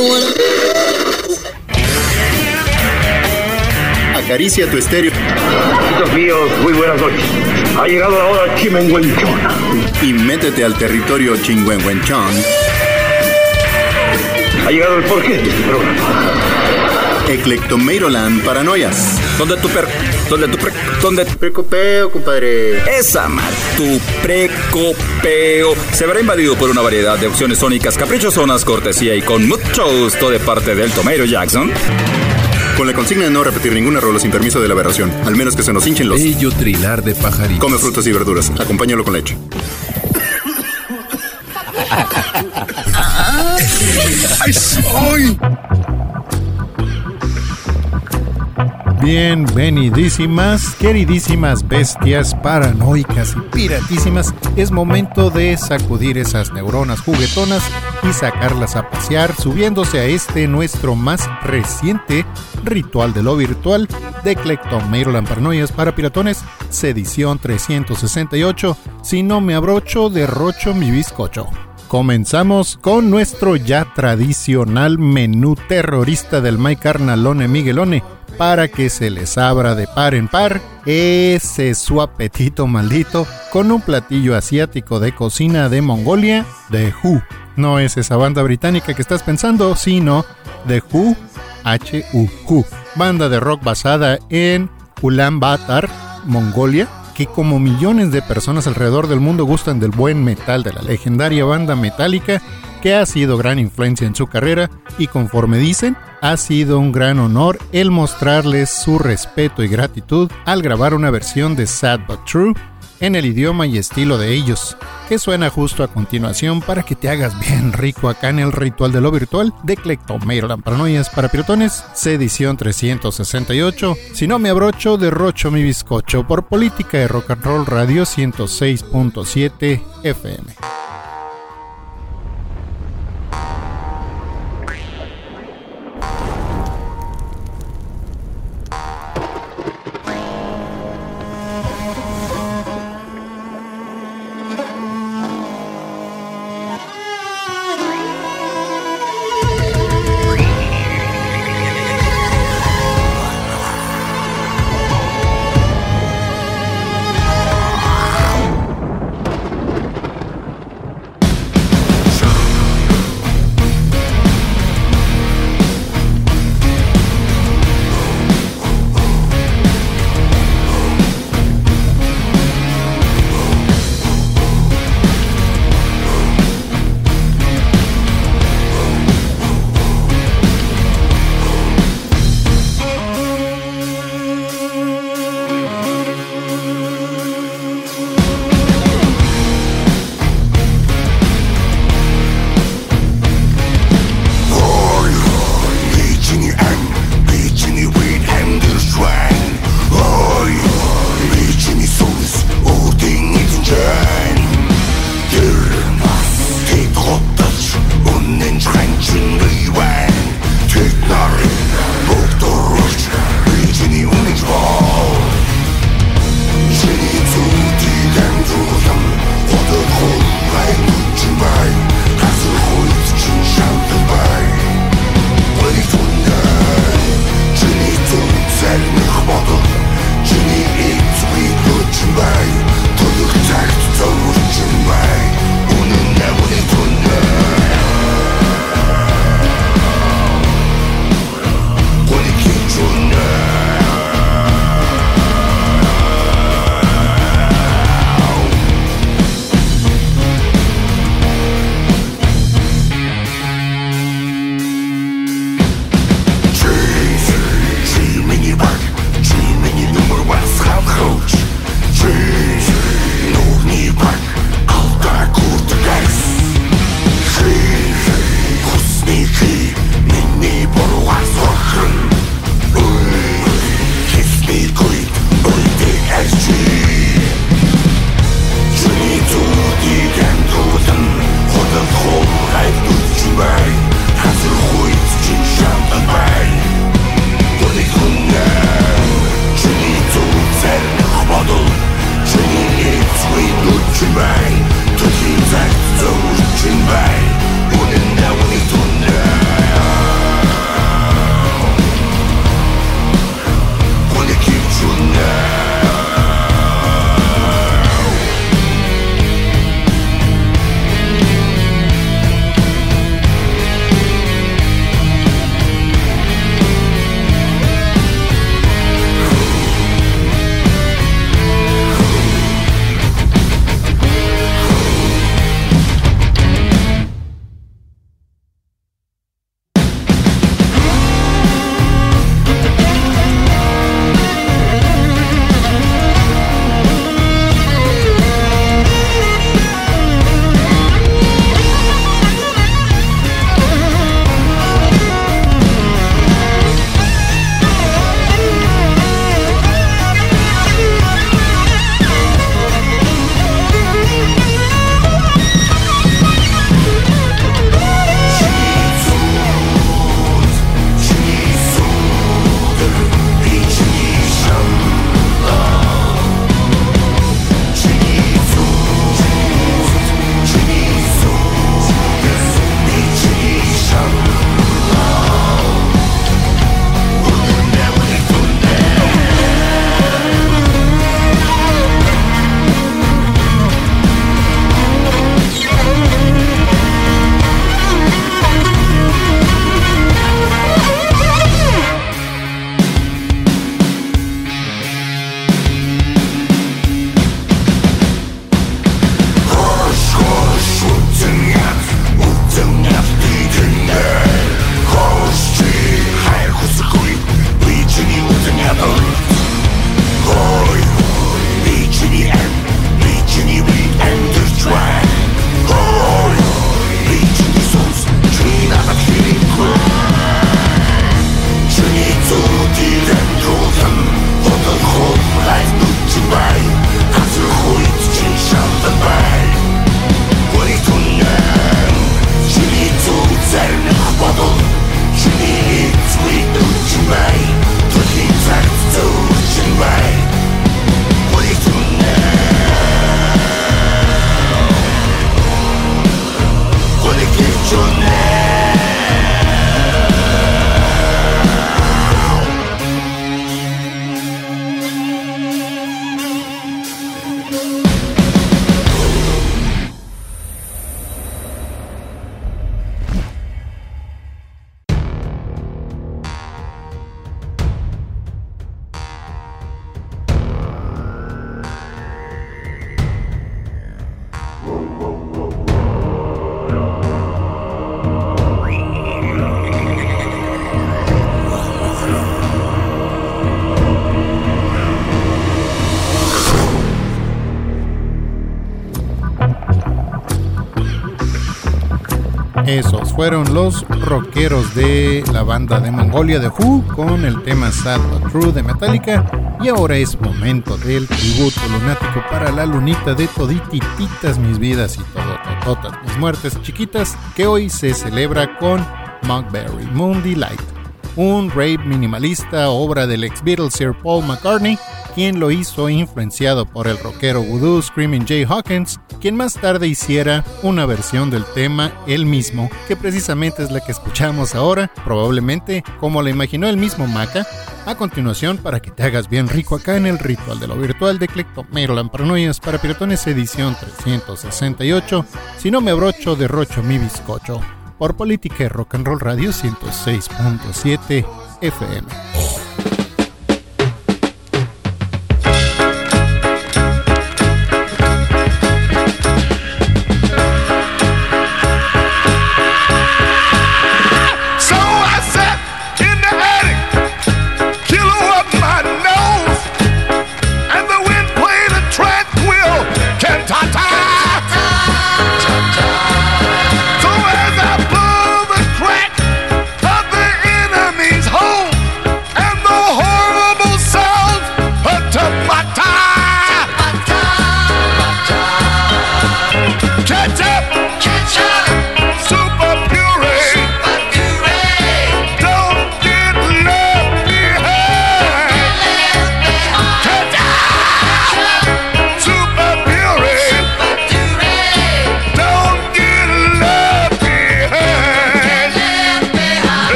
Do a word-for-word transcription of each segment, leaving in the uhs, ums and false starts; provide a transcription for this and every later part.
Acaricia tu estéreo. Amigos míos, muy buenas noches. Ha llegado la hora chimenguenchona. Y métete al territorio chingüengüenchón. Ha llegado el porqué de este programa. Eclectomeiroland Paranoias. ¿Dónde tu per... ¿Dónde tu pre... ¿Dónde tu precopeo, compadre? Esa mal, tu precopeo se verá invadido por una variedad de opciones sónicas caprichosonas, cortesía y con mucho gusto de parte del Tomeiro Jackson. Con la consigna de no repetir ninguna rola sin permiso de la aberración, al menos que se nos hinchen los... Bello trilar de pajaritos. Come frutas y verduras, acompáñalo con leche. ¡Ay, soy! Bienvenidísimas, queridísimas bestias paranoicas y piratísimas. Es momento de sacudir esas neuronas juguetonas y sacarlas a pasear, subiéndose a este nuestro más reciente ritual de lo virtual de Eclectomeiroland Paranoias para Piratones, edición trescientos sesenta y ocho. Si no me abrocho, derrocho mi bizcocho. Comenzamos con nuestro ya tradicional menú terrorista del My Carnalone Miguelone, para que se les abra de par en par ese su apetito maldito con un platillo asiático de cocina de Mongolia, The Who. No es esa banda británica que estás pensando, sino The Who, H U Who, banda de rock basada en Ulaanbaatar, Mongolia, que como millones de personas alrededor del mundo gustan del buen metal de la legendaria banda Metallica, que ha sido gran influencia en su carrera y, conforme dicen, ha sido un gran honor el mostrarles su respeto y gratitud al grabar una versión de Sad But True en el idioma y estilo de ellos, que suena justo a continuación para que te hagas bien rico acá en el ritual de lo virtual de Eclectomeiroland Paranoias para Piratones, edición trescientos sesenta y ocho. Si no me abrocho, derrocho mi bizcocho, por Política de Rock and Roll Radio ciento seis punto siete F M. Esos fueron los rockeros de la banda de Mongolia de Who con el tema Sad But True de Metallica. Y ahora es momento del tributo lunático para la lunita de toditititas mis vidas y todas mis muertes chiquitas, que hoy se celebra con Monkberry Moon Delight, un rave minimalista, obra del ex Beatles Sir Paul McCartney, quien lo hizo influenciado por el rockero voodoo Screaming Jay Hawkins, quien más tarde hiciera una versión del tema él mismo, que precisamente es la que escuchamos ahora, probablemente como la imaginó el mismo Maca. A continuación, para que te hagas bien rico acá en el ritual de lo virtual de Clectomero Paranoias para Piratones edición trescientos sesenta y ocho, si no me abrocho, derrocho mi bizcocho, por Política y Rock and Roll Radio ciento seis punto siete F M.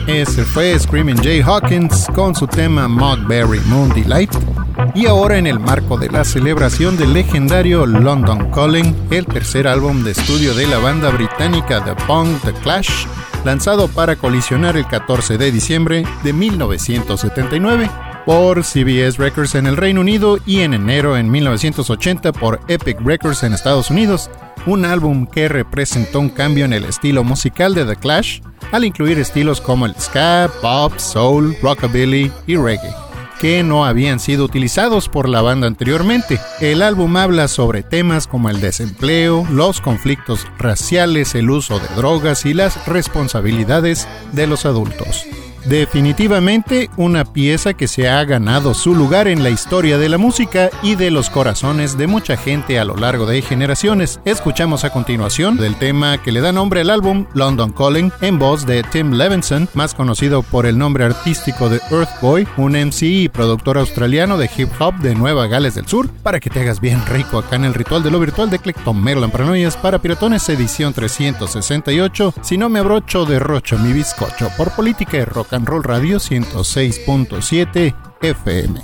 Ese fue Screaming Jay Hawkins con su tema Mockberry Moon Delight. Y ahora, en el marco de la celebración del legendario London Calling, el tercer álbum de estudio de la banda británica de punk The Clash, lanzado para colisionar el catorce de diciembre de mil novecientos setenta y nueve por C B S Records en el Reino Unido y en enero en mil novecientos ochenta por Epic Records en Estados Unidos, un álbum que representó un cambio en el estilo musical de The Clash, al incluir estilos como el ska, pop, soul, rockabilly y reggae, que no habían sido utilizados por la banda anteriormente. El álbum habla sobre temas como el desempleo, los conflictos raciales, el uso de drogas y las responsabilidades de los adultos. Definitivamente una pieza que se ha ganado su lugar en la historia de la música y de los corazones de mucha gente a lo largo de generaciones. Escuchamos a continuación del tema que le da nombre al álbum, London Calling, en voz de Tim Levinson, más conocido por el nombre artístico de Earth Boy, un M C y productor australiano de hip hop de Nueva Gales del Sur, para que te hagas bien rico acá en el Ritual de lo Virtual de Clectomero Paranoias para Piratones, edición trescientos sesenta y ocho. Si no me abrocho, derrocho mi bizcocho, por Política y Rock and Roll Radio ciento seis punto siete F M.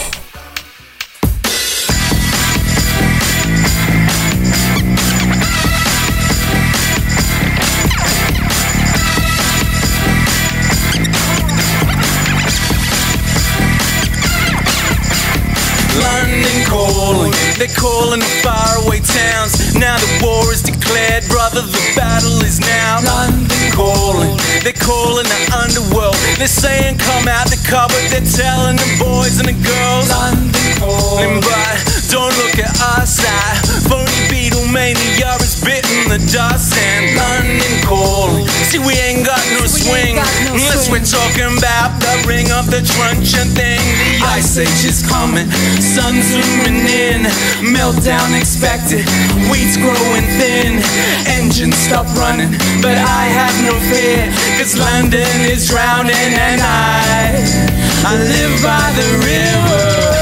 London calling, they're calling the faraway towns. Now the war is declared, brother, the battle is now. London calling, they're calling the underworld. They're saying come out the cupboard, they're telling the boys and the girls. London calling, but don't look at us, that phony Beatlemania is bitten the dust. And London calling, see we ain't got no swing unless we're talking about the ring of the truncheon thing. The ice age is coming, sun's zooming in, meltdown expected, wheat's growing thin, engines stop running, but I have no fear, cause London is drowning and I, I live by the river,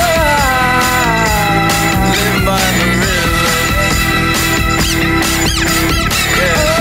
live by the river, yeah.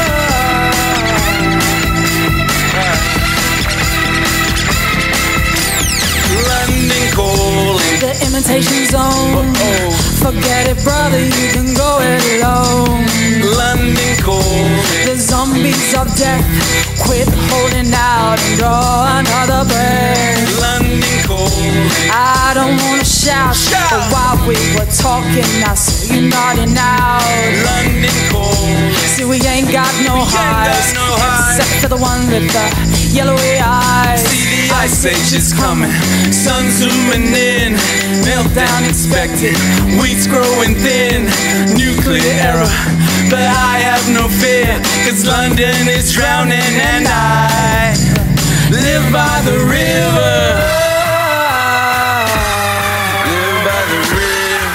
London calling, the imitation zone. Oh, forget it, brother, you can go it alone. London calling, the zombies of death, quit holding out and draw another breath. London calling, I don't wanna shout, shout. But while we were talking, I saw you nodding out. London calling, see we ain't got no we highs, ain't got no highs, except for the one with the yellowy eyes. See the ice age is coming, sun zooming in, meltdown expected, wheat's growing thin, nuclear error, but I have no fear, cause London is drowning and I live by the river, live by the river.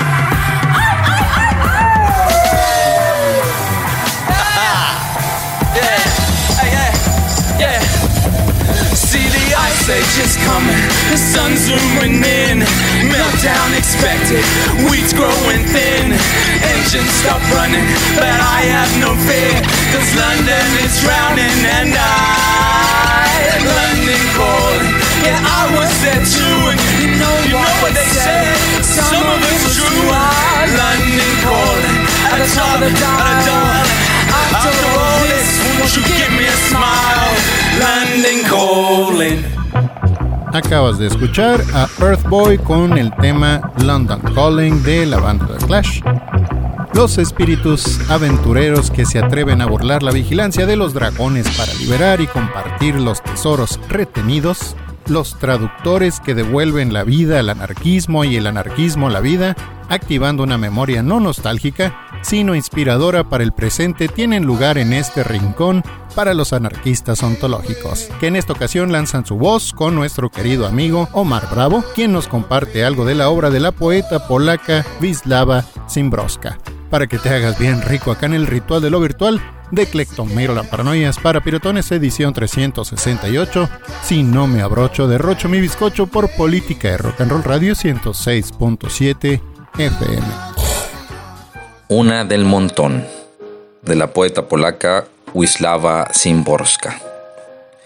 Yeah, yeah, yeah. See the ice age is coming, the sun's zooming in, meltdown expected, wheat's growing thin, engines stop running, but I have no fear, cause London is drowning and I, London calling, yeah I was there too, and you know, you know what they say, some, some of it's true, London calling, at the top of the dial, after all this, won't you give me a smile, London calling. Acabas de escuchar a Earth Boy con el tema London Calling de la banda The Clash. Los espíritus aventureros que se atreven a burlar la vigilancia de los dragones para liberar y compartir los tesoros retenidos. Los traductores que devuelven la vida al anarquismo y el anarquismo la vida, activando una memoria no nostálgica, sino inspiradora para el presente, tienen lugar en este rincón para los anarquistas ontológicos, que en esta ocasión lanzan su voz con nuestro querido amigo Omar Bravo, quien nos comparte algo de la obra de la poeta polaca Wisława Szymborska, para que te hagas bien rico acá en el Ritual de lo Virtual de Clectomero Paranoias para Piratones, edición trescientos sesenta y ocho. Si no me abrocho, derrocho mi bizcocho, por Política de Rock and Roll Radio ciento seis punto siete F M. Una del montón, de la poeta polaca Wisława Szymborska.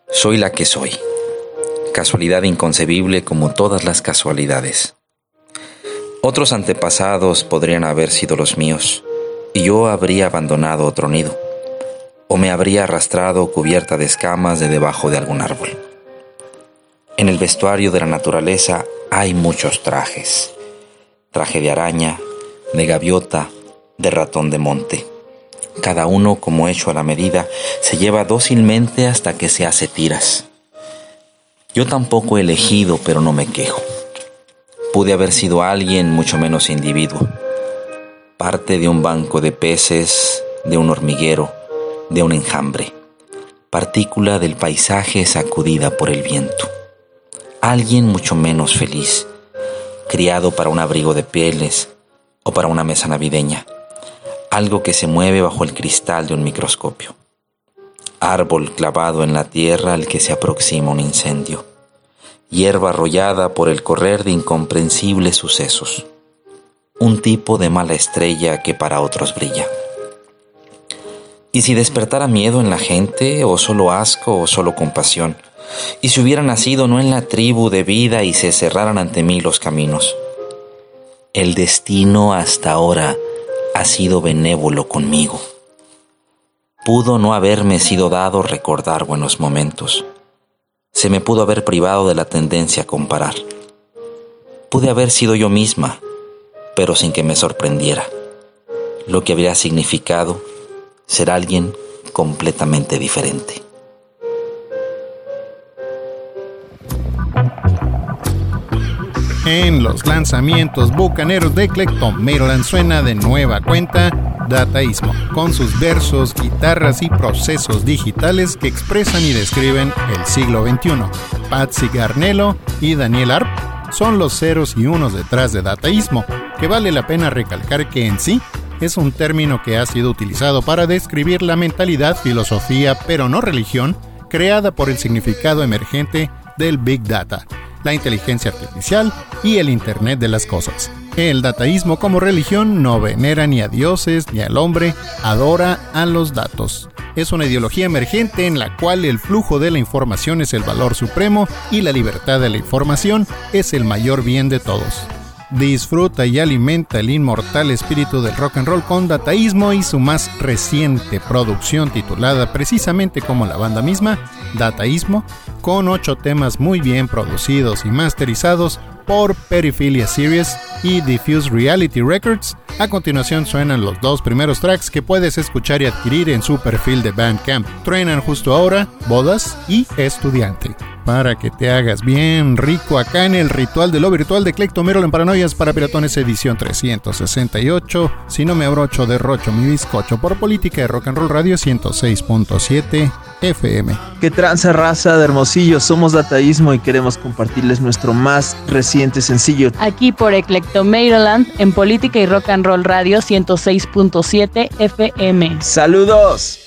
Soy la que soy. Casualidad inconcebible como todas las casualidades. Otros antepasados podrían haber sido los míos, y yo habría abandonado otro nido, o me habría arrastrado cubierta de escamas de debajo de algún árbol. En el vestuario de la naturaleza hay muchos trajes. Traje de araña, de gaviota, de ratón de monte. Cada uno, como hecho a la medida, se lleva dócilmente hasta que se hace tiras. Yo tampoco he elegido, pero no me quejo. Pude haber sido alguien, mucho menos individuo. Parte de un banco de peces, de un hormiguero, de un enjambre. Partícula del paisaje sacudida por el viento. Alguien mucho menos feliz, criado para un abrigo de pieles o para una mesa navideña. Algo que se mueve bajo el cristal de un microscopio. Árbol clavado en la tierra al que se aproxima un incendio. Hierba arrollada por el correr de incomprensibles sucesos. Un tipo de mala estrella que para otros brilla. ¿Y si despertara miedo en la gente, o solo asco, o solo compasión? ¿Y si hubiera nacido no en la tribu de vida y se cerraran ante mí los caminos? El destino hasta ahora ha sido benévolo conmigo. Pudo no haberme sido dado recordar buenos momentos. Se me pudo haber privado de la tendencia a comparar. Pude haber sido yo misma, pero sin que me sorprendiera. Lo que habría significado ser alguien completamente diferente. En los lanzamientos bucaneros de Clectomeroland suena de nueva cuenta Dataísmo, con sus versos, guitarras y procesos digitales que expresan y describen el siglo veintiuno. Patsy Garnello y Daniel Arp son los ceros y unos detrás de Dataísmo, que vale la pena recalcar que en sí es un término que ha sido utilizado para describir la mentalidad, filosofía, pero no religión, creada por el significado emergente del Big Data, la inteligencia artificial y el Internet de las cosas. El dataísmo como religión no venera ni a dioses ni al hombre, adora a los datos. Es una ideología emergente en la cual el flujo de la información es el valor supremo y la libertad de la información es el mayor bien de todos. Disfruta y alimenta el inmortal espíritu del rock and roll con Dataísmo y su más reciente producción titulada precisamente como la banda misma, Dataísmo, con ocho temas muy bien producidos y masterizados por Periphilia Series y Diffuse Reality Records. A continuación suenan los dos primeros tracks que puedes escuchar y adquirir en su perfil de Bandcamp. Truenan justo ahora Bodas y Estudiante. Para que te hagas bien rico acá en el ritual de lo virtual de Clectomeroland Paranoias para Piratones edición trescientos sesenta y ocho. Si no me abrocho, derrocho mi bizcocho por Política de Rock and Roll Radio ciento seis punto siete F M. ¿Qué tranza, raza de Hermosillo? Somos Dataísmo y queremos compartirles nuestro más reciente sencillo. Aquí por Clectomeroland en Política y Rock and Roll Radio ciento seis punto siete F M. ¡Saludos!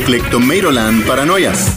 Eclectomeiroland Paranoias.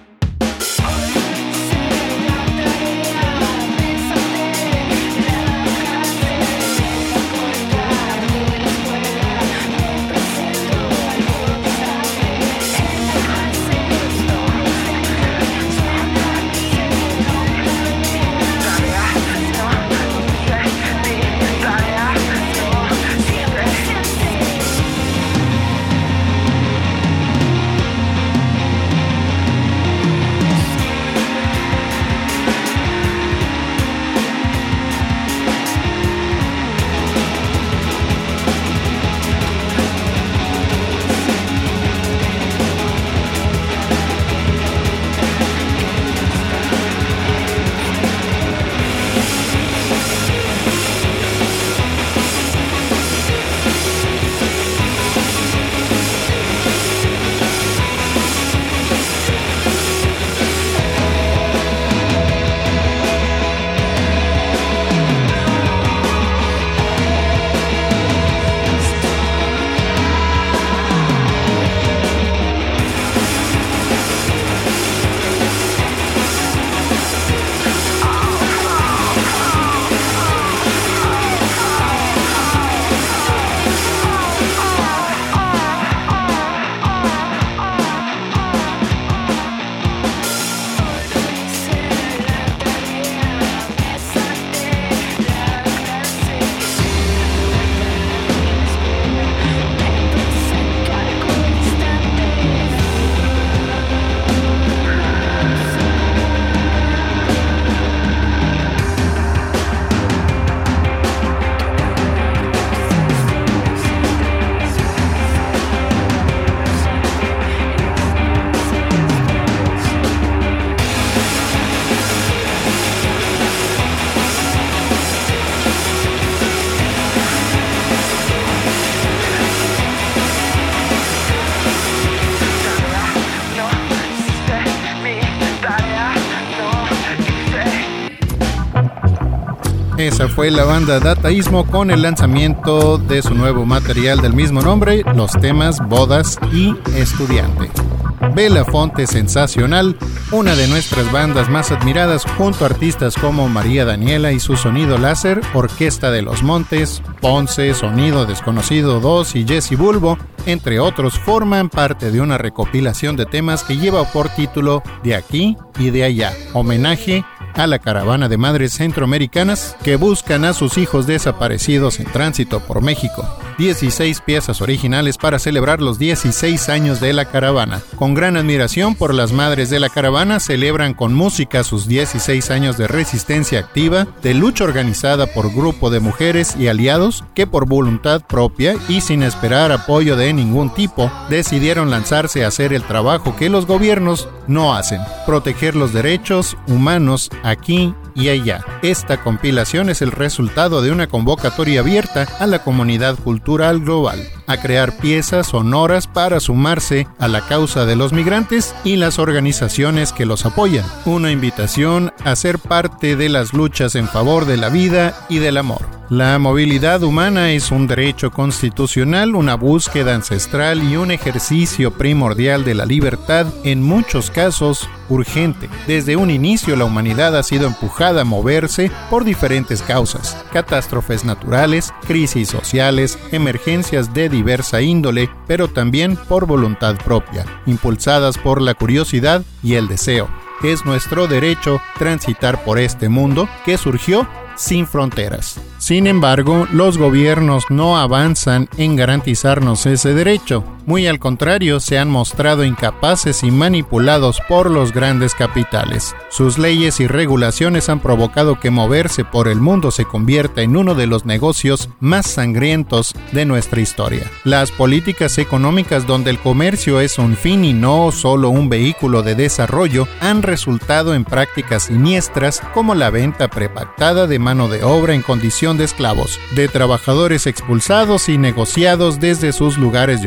Esa fue la banda Dataísmo con el lanzamiento de su nuevo material del mismo nombre, los temas Bodas y Estudiante. Belafonte Sensacional, una de nuestras bandas más admiradas junto a artistas como María Daniela y su Sonido Láser, Orquesta de los Montes, Ponce, Sonido Desconocido dos y Jesse Bulbo, entre otros, forman parte de una recopilación de temas que lleva por título De Aquí y de Allá, homenaje a la caravana de madres centroamericanas que buscan a sus hijos desaparecidos en tránsito por México. dieciséis piezas originales para celebrar los dieciséis años de la caravana. Con gran admiración por las madres de la caravana, celebran con música sus dieciséis años de resistencia activa, de lucha organizada por grupo de mujeres y aliados que por voluntad propia y sin esperar apoyo de ningún tipo, decidieron lanzarse a hacer el trabajo que los gobiernos no hacen: proteger los derechos humanos aquí y allá. Esta compilación es el resultado de una convocatoria abierta a la comunidad cultural global a crear piezas sonoras para sumarse a la causa de los migrantes y las organizaciones que los apoyan. Una invitación a ser parte de las luchas en favor de la vida y del amor. La movilidad humana es un derecho constitucional, una búsqueda ancestral y un ejercicio primordial de la libertad, en muchos casos urgente. Desde un inicio la humanidad ha sido empujada a moverse por diferentes causas: catástrofes naturales, crisis sociales, emergencias de diversa índole, pero también por voluntad propia, impulsadas por la curiosidad y el deseo. Es nuestro derecho transitar por este mundo que surgió sin fronteras. Sin embargo, los gobiernos no avanzan en garantizarnos ese derecho. Muy al contrario, se han mostrado incapaces y manipulados por los grandes capitales. Sus leyes y regulaciones han provocado que moverse por el mundo se convierta en uno de los negocios más sangrientos de nuestra historia. Las políticas económicas donde el comercio es un fin y no solo un vehículo de desarrollo han resultado en prácticas siniestras como la venta prepactada de mano de obra en condición de esclavos, de trabajadores expulsados y negociados desde sus lugares de origen,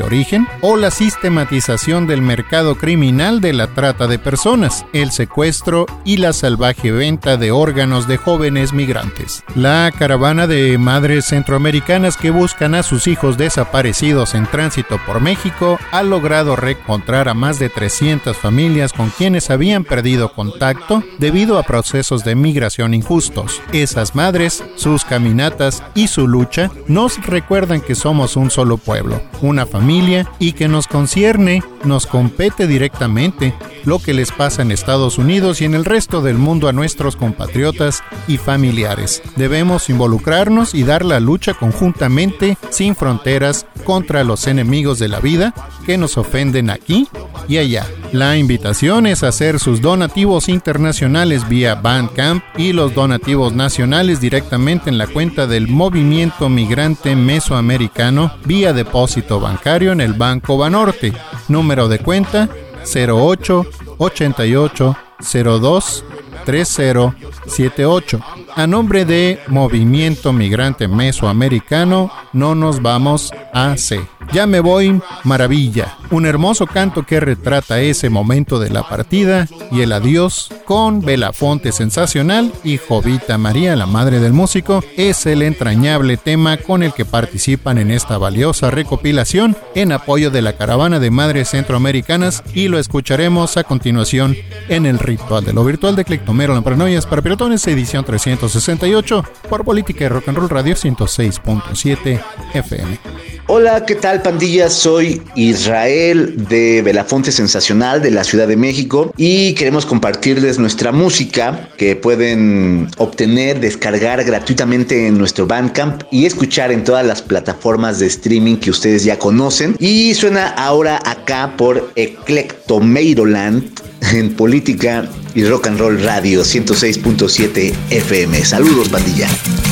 migración o la sistematización del mercado criminal de la trata de personas, el secuestro y la salvaje venta de órganos de jóvenes migrantes. La caravana de madres centroamericanas que buscan a sus hijos desaparecidos en tránsito por México ha logrado reencontrar a más de trescientas familias con quienes habían perdido contacto debido a procesos de migración injustos. Esas madres, sus caminatas y su lucha nos recuerdan que somos un solo pueblo, una familia, y que nos concierne, nos compete directamente lo que les pasa en Estados Unidos y en el resto del mundo a nuestros compatriotas y familiares. Debemos involucrarnos y dar la lucha conjuntamente, sin fronteras, contra los enemigos de la vida que nos ofenden aquí y allá. La invitación es a hacer sus donativos internacionales vía Bandcamp y los donativos nacionales directamente en la cuenta del Movimiento Migrante Mesoamericano vía depósito bancario en el Banco Banorte. Número de cuenta cero ocho ochenta y ocho cero dos tres cero siete ocho. A nombre de Movimiento Migrante Mesoamericano, no nos vamos a C. Ya me voy, maravilla. Un hermoso canto que retrata ese momento de la partida y el adiós con Belafonte Sensacional y Jovita María, la madre del músico, es el entrañable tema con el que participan en esta valiosa recopilación en apoyo de la caravana de madres centroamericanas, y lo escucharemos a continuación en el Ritual de lo Virtual de Clectomeroland Paranoias para Pirotones, edición trescientos sesenta y ocho, por Política y Rock and Roll Radio ciento seis punto siete F M. Hola, ¿qué tal, pandilla? Soy Israel de Belafonte Sensacional de la Ciudad de México y queremos compartirles nuestra música que pueden obtener, descargar gratuitamente en nuestro Bandcamp y escuchar en todas las plataformas de streaming que ustedes ya conocen. Y suena ahora acá por Clectomeroland en Política y Rock and Roll Radio ciento seis punto siete F M. Saludos, pandilla.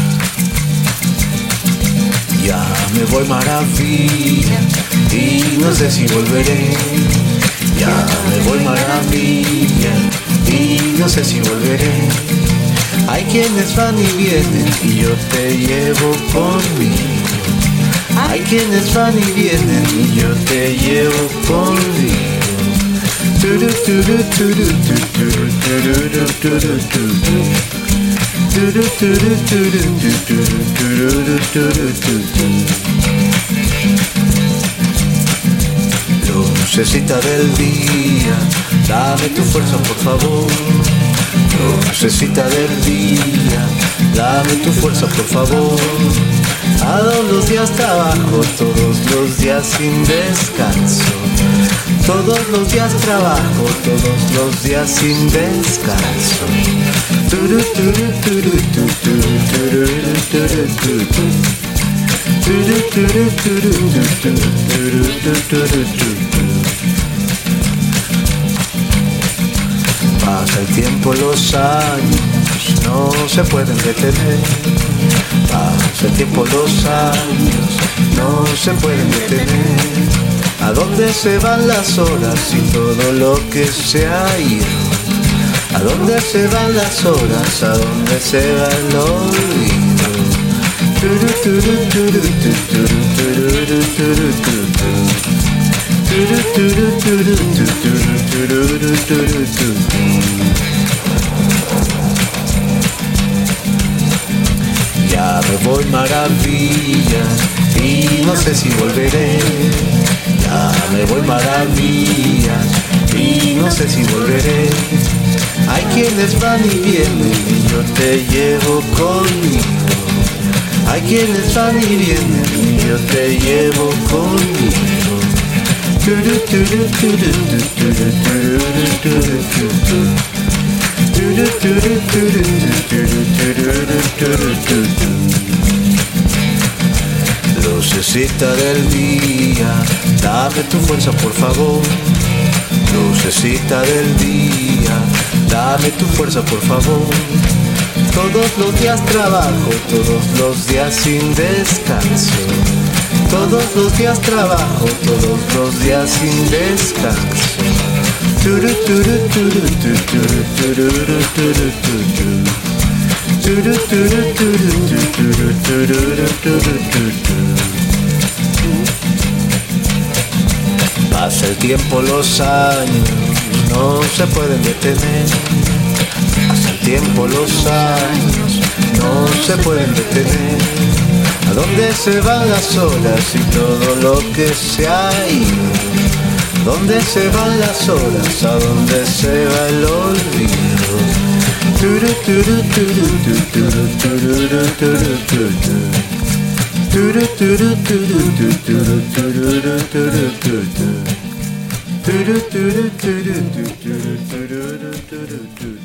Ya me voy, maravilla, y no sé si volveré. Ya me voy, maravilla, y no sé si volveré. Hay quienes van y vienen y yo te llevo conmigo. Hay quienes van y vienen y yo te llevo conmigo. Turu, turu, turu, turu, turu, turu, turu, turu. Lucecita del día, dame tu fuerza por favor. Lucecita del día, dame tu fuerza por favor. A todos los días trabajo, todos los días sin descanso. Todos los días trabajo, todos los días sin descanso. Turu, turu, turu, turu, turu, turu, turu, turu. Turu, turu, turu, turu, turu, turu, turu. Pasa el tiempo, los años no se pueden detener. Pasa el tiempo, los años no se pueden detener. ¿A dónde se van las horas y todo lo que se ha ido? ¿A dónde se van las horas? ¿A dónde se va el olvido? Turu, turu, turu, turu, turu, turu, turu. Turu, turu, turu, turu, turu, turu, turu. Ya me voy, maravilla, y no sé si volveré. Ya me voy, maravilla, y no sé si volveré. Hay quienes van y vienen y yo te llevo conmigo. Hay quienes van y vienen y yo te llevo conmigo. Turu, turu, turu, turu, turu, turu, turu. Turu, turu, turu, turu, turu, turu, turu. Lucecita del día, dame tu fuerza por favor. Lucecita del día, dame tu fuerza por favor. Todos los días trabajo, todos los días sin descanso. Todos los días trabajo, todos los días sin descanso. Turu, turu, turu, turu, turu, turu, turu, turu. Turu, turu, turu, turu, turu, turu, turu, turu. Pasa el tiempo, los años no se pueden detener. Pasa el tiempo, los años no se pueden detener. ¿A dónde se van las horas y todo lo que se ha ido? ¿Dónde se van las horas? ¿A dónde se va el olvido? Turu, turu, turu, turu, turu, turu, turu, turu. Turu, turu, turu, turu, turu, turu, turu, turu. Turu, turu, turu, turu, turu, turu, turu.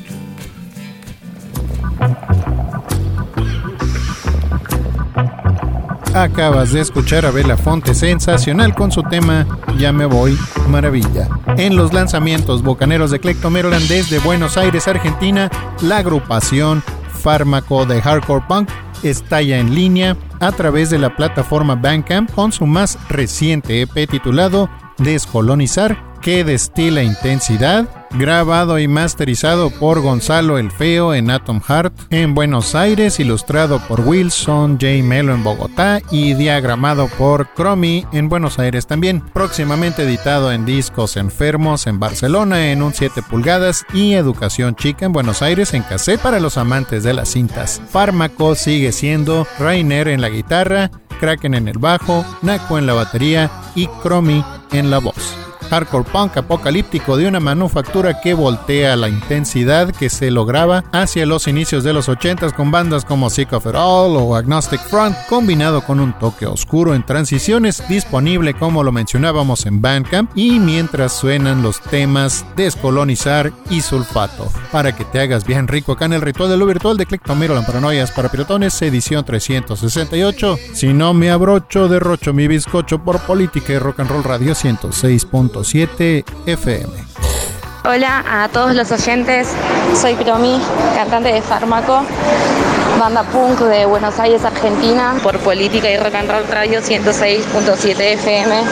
Acabas de escuchar a Belafonte sensacional con su tema Ya me voy, maravilla. En los lanzamientos bocaneros de Eclecto Maryland desde Buenos Aires, Argentina, la agrupación Fármaco de Hardcore Punk está ya en línea a través de la plataforma Bandcamp con su más reciente E P titulado Descolonizar, que destila intensidad, grabado y masterizado por Gonzalo el Feo en Atom Heart en Buenos Aires, ilustrado por Wilson J. Melo en Bogotá y diagramado por Cromi en Buenos Aires también. Próximamente editado en Discos Enfermos en Barcelona en un siete pulgadas y Educación Chica en Buenos Aires en cassette para los amantes de las cintas. Fármaco sigue siendo Rainer en la guitarra, Kraken en el bajo, Naco en la batería y Cromi en la voz. Hardcore punk apocalíptico de una manufactura que voltea la intensidad que se lograba hacia los inicios de los ochentas con bandas como Sick of It All o Agnostic Front, combinado con un toque oscuro en transiciones, disponible como lo mencionábamos en Bandcamp, y mientras suenan los temas Descolonizar y Sulfato, para que te hagas bien rico acá en el ritual de lo virtual de Eclecto Maryland Paranoias para Piratones, edición trescientos sesenta y ocho. Si no me abrocho, derrocho mi bizcocho por Política y Rock and Roll Radio ciento seis punto siete F M. Hola a todos los oyentes, soy Cromi, cantante de Fármaco, banda punk de Buenos Aires, Argentina, por Política y Rock and Roll Radio ciento seis punto siete F M.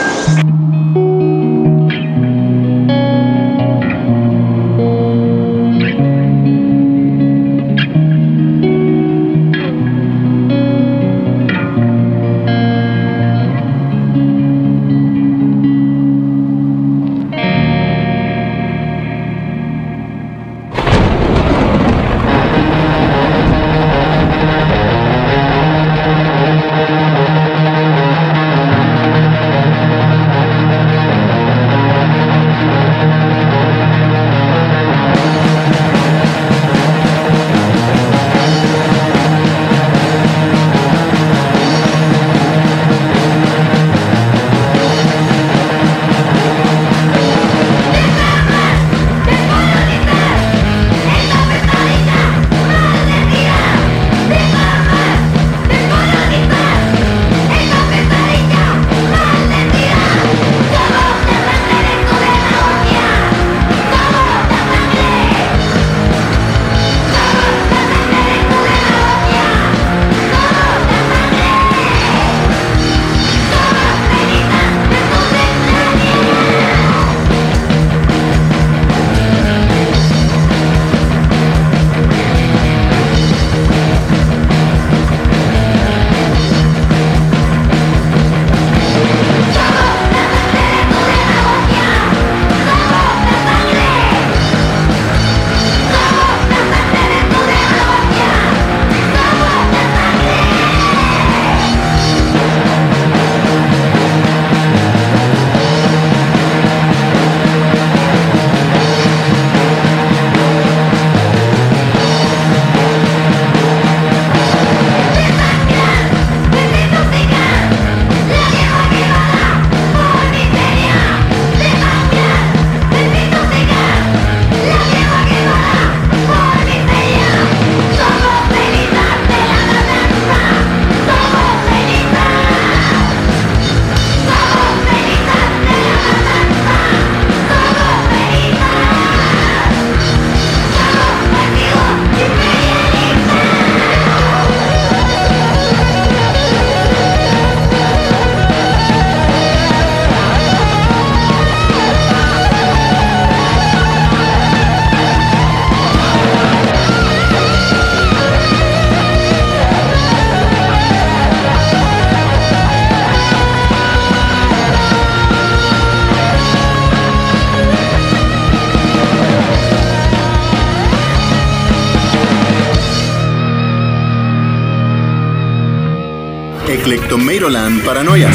Eclectomeiroland Paranoias.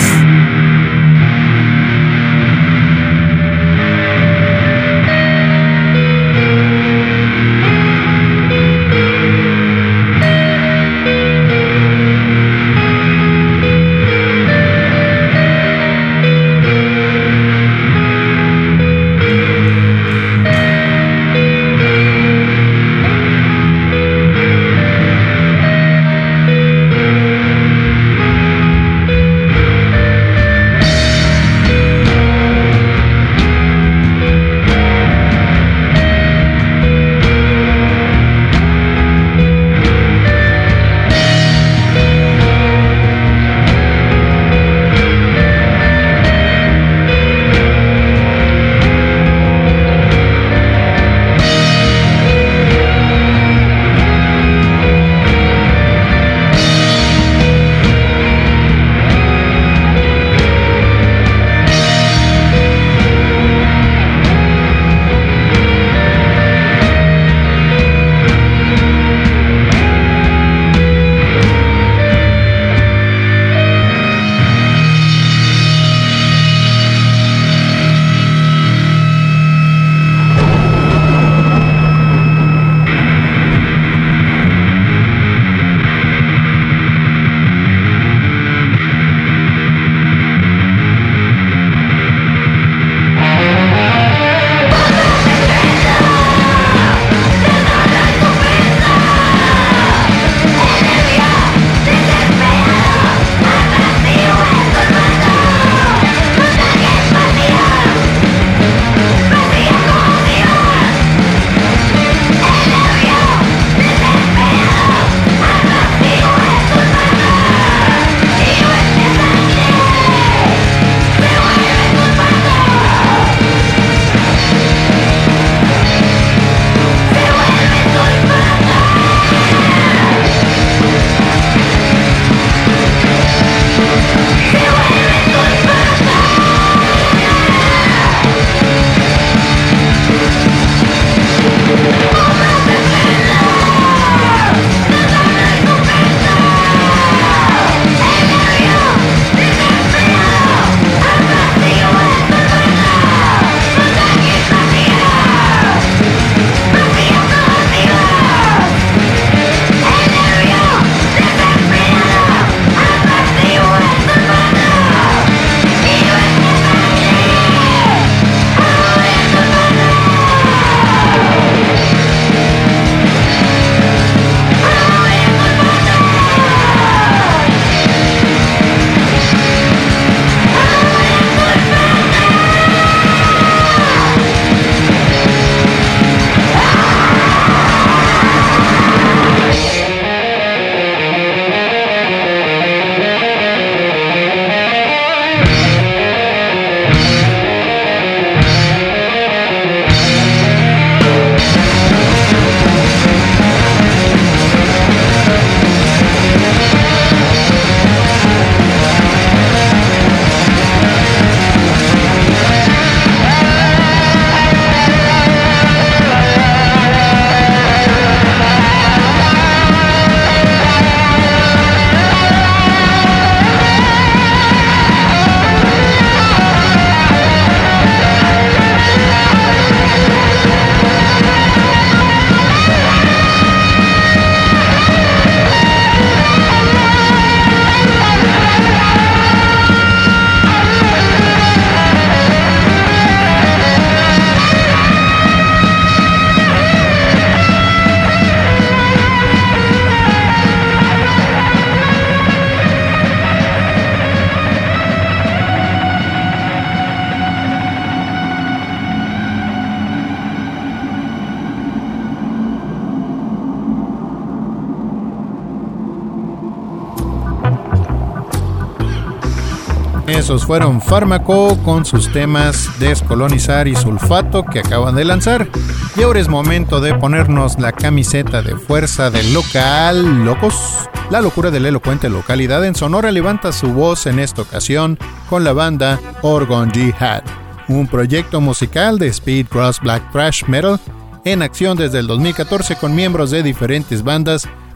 Esos fueron Fármaco con sus temas Descolonizar y Sulfato que acaban de lanzar. Y ahora es momento de ponernos la camiseta de fuerza del local Locos. La locura de la elocuente localidad en Sonora levanta su voz en esta ocasión con la banda Orgon Jihad, un proyecto musical de speed cross black thrash metal en acción desde el dos mil catorce con miembros de diferentes bandas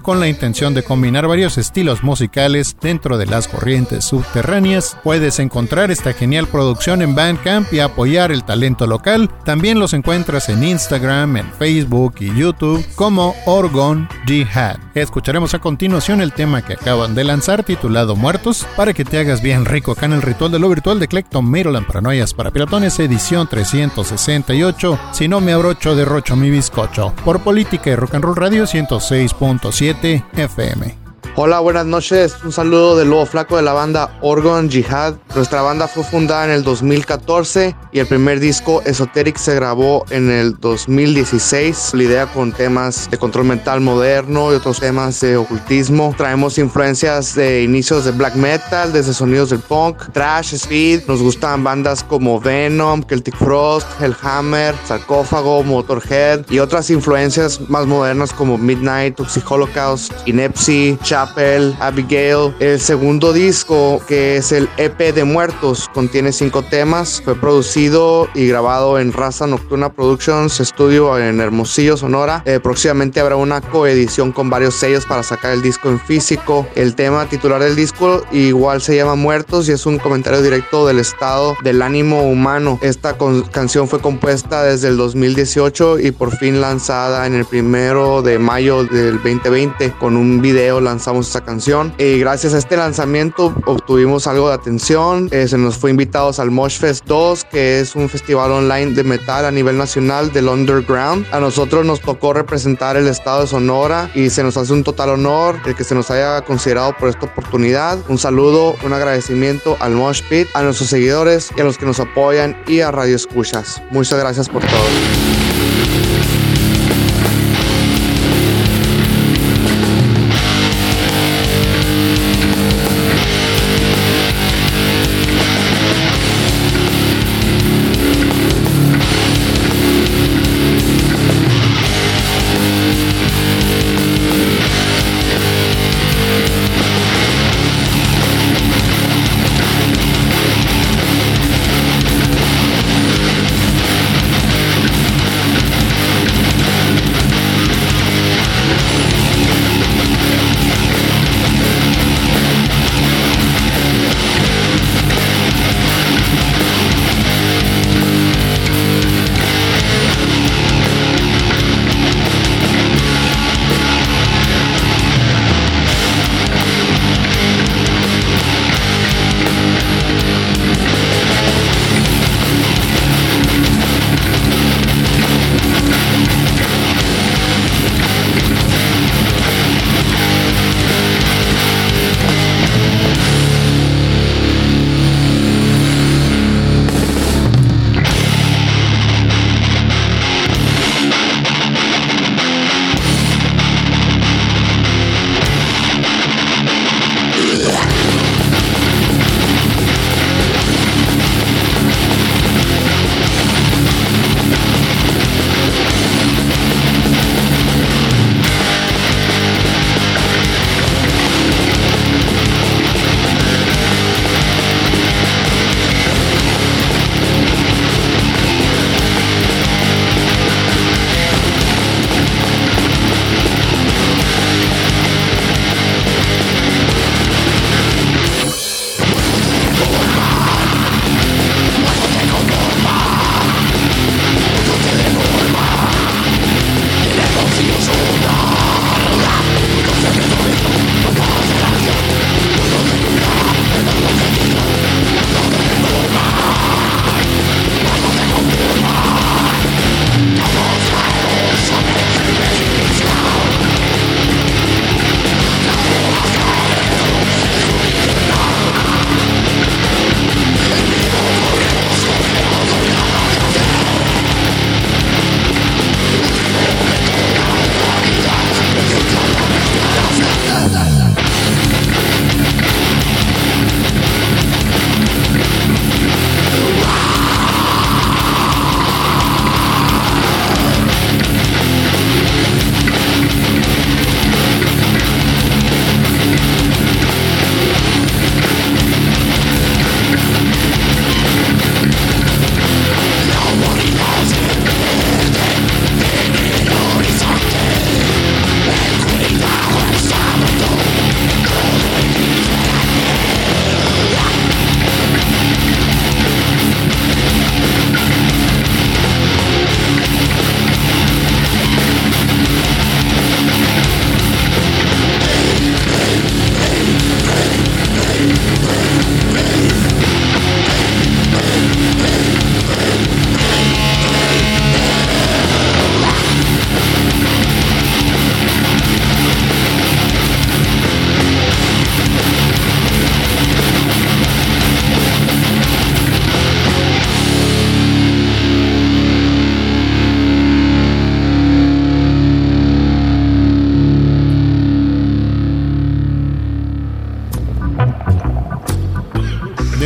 con la intención de combinar varios estilos musicales dentro de las corrientes subterráneas. Puedes encontrar esta genial producción en Bandcamp y apoyar el talento local. También los encuentras en Instagram, en Facebook y YouTube como Orgone Jihad. Escucharemos a continuación el tema que acaban de lanzar titulado Muertos, para que te hagas bien rico acá en el Ritual de lo Virtual de Clectomeroland Paranoias para Piratones, edición trescientos sesenta y ocho. Si no me abrocho, derrocho mi bizcocho. Por Política y Rock and Roll Radio ciento seis punto siete F M. Hola, buenas noches. Un saludo del Lobo Flaco de la banda Orgone Jihad. Nuestra banda fue fundada en el dos mil catorce y el primer disco Esoteric se grabó en el dos mil dieciséis. La idea con temas de control mental moderno y otros temas de ocultismo. Traemos influencias de inicios de black metal, desde sonidos del punk, thrash, speed. Nos gustan bandas como Venom, Celtic Frost, Hellhammer, Sarcófago, Motorhead y otras influencias más modernas como Midnight, Toxic Holocaust, Inepsy, Chapel, Abigail. El segundo disco, que es el E P de Muertos, contiene cinco temas. Fue producido y grabado en Raza Nocturna Productions Studio en Hermosillo, Sonora. Eh, próximamente habrá una coedición con varios sellos para sacar el disco en físico. El tema titular del disco igual se llama Muertos y es un comentario directo del estado del ánimo humano. Esta con- canción fue compuesta desde el dos mil dieciocho y por fin lanzada en el primero de mayo del veinte veinte. Con un video lanzamos esta canción y gracias a este lanzamiento obtuvimos algo de atención. Eh, se nos fue invitados al Mosh Fest dos, que es un festival online de metal a nivel nacional del underground. A nosotros nos tocó representar el estado de Sonora y se nos hace un total honor el que se nos haya considerado por esta oportunidad. Un saludo, un agradecimiento al Mosh Pit, a nuestros seguidores y a los que nos apoyan y a Radio Escuchas. Muchas gracias por todo.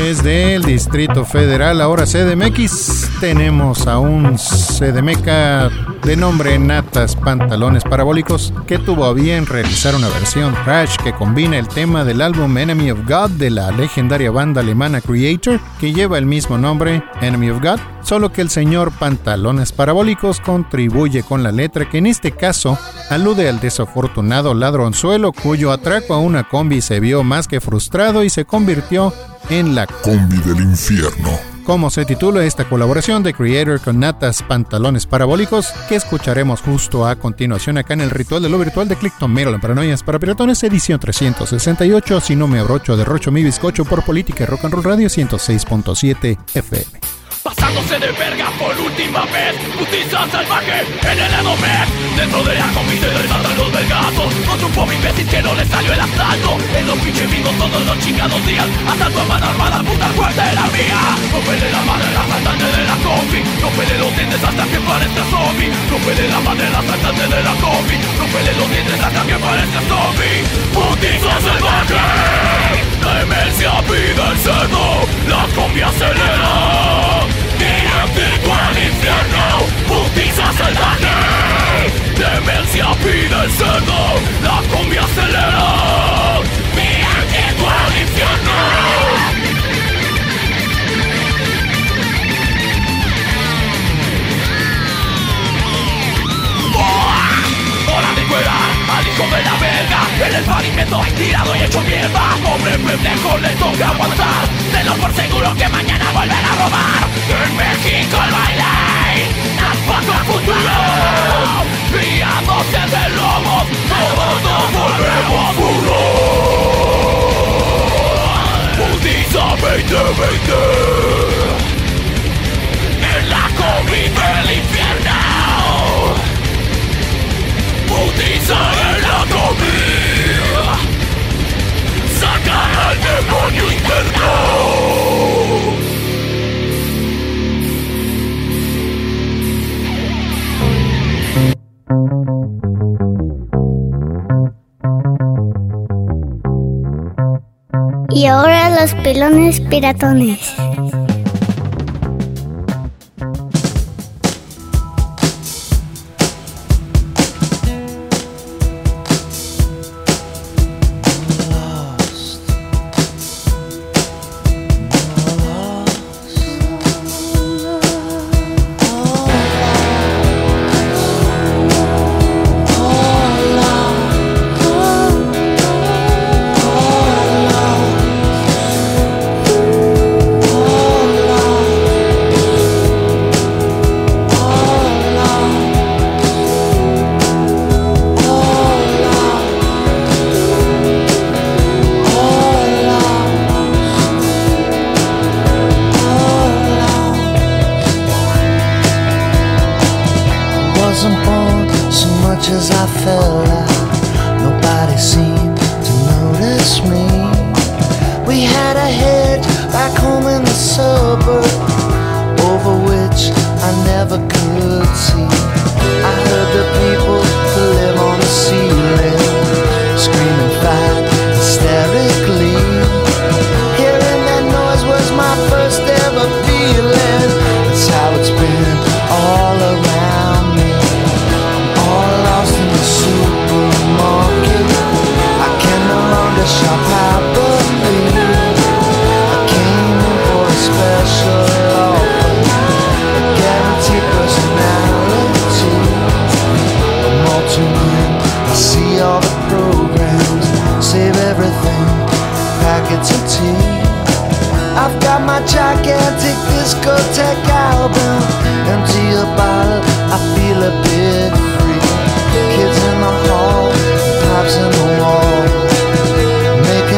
Desde el Distrito Federal, ahora C D M X, tenemos a un CDMeca de nombre Natas Pantalones Parabólicos que tuvo a bien realizar una versión thrash que combina el tema del álbum Enemy of God de la legendaria banda alemana Kreator, que lleva el mismo nombre, Enemy of God, solo que el señor Pantalones Parabólicos contribuye con la letra que en este caso alude al desafortunado ladronzuelo cuyo atraco a una combi se vio más que frustrado y se convirtió en la combi del infierno. Como se titula esta colaboración de Kreator con Natas Pantalones Parabólicos, que escucharemos justo a continuación acá en el Ritual de lo Virtual de Click to Metal en Paranoias para Piratones, edición trescientos sesenta y ocho. Si no me abrocho, derrocho mi bizcocho por Política y Rock and Roll Radio ciento seis punto siete F M. Pasándose de verga por última vez, justicia salvaje en el Edomer. Dentro de la combi se desatan los vergazos contra un pobre imbécil que no le salió el asalto. En los pinches vivos todos los chingados días, asalto a mano armada, puta fuerte la mía. Rompele la madre al asaltante de la combi, rompele los dientes hasta que parezca zombie. Rompele la madre al asaltante de la combi, rompele los dientes hasta que parezca zombie. Justicia salvaje, la demencia pide el cerdo, la combi acelera. Directo al infierno, justicia salvaje. Demencia pide el cerdo, la combi acelera. Directo al infierno. Hora de cuidar al hijo de la verga en el pavimento, tirado y hecho mierda. Pobre pendejo le toca aguantar, tenlo por seguro que mañana volverá a robar. En México el baile tampoco el futuro, guiándose de lobos, todos nos volvemos burros. Justicia veinte veinte en la combi del infierno. Putiza en la comida, saca al demonio interno. Y ahora los pelones piratones. Kids in the hall, pops in the wall, make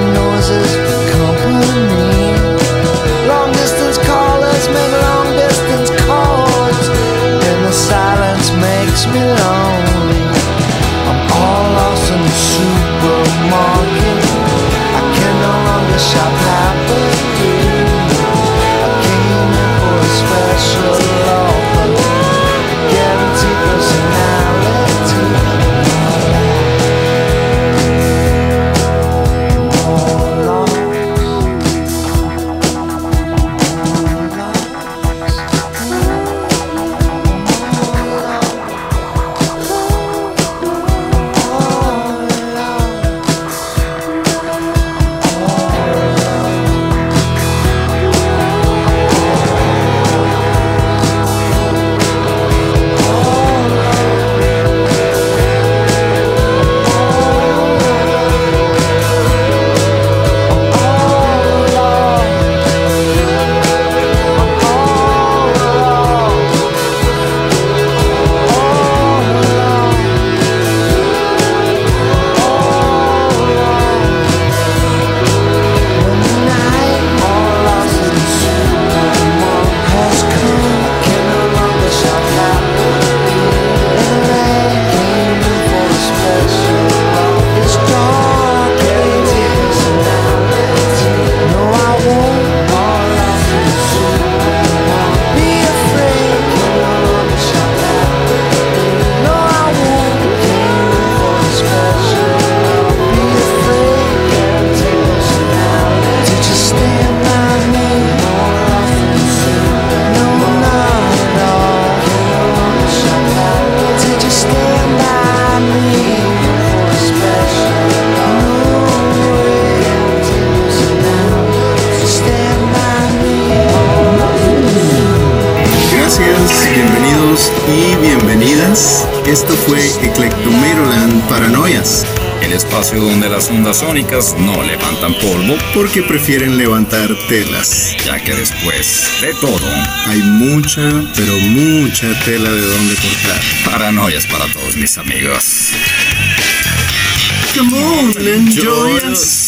Esto fue Eclectomeroland Paranoias. El espacio donde las ondas sónicas no levantan polvo porque prefieren levantar telas. Ya que después de todo hay mucha, pero mucha tela de donde cortar. Paranoias para todos mis amigos. Come on, enjoy us.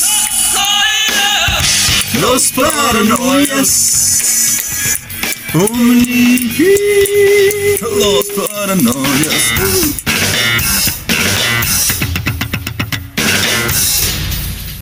Los paranoias. Only he. Los paranoias.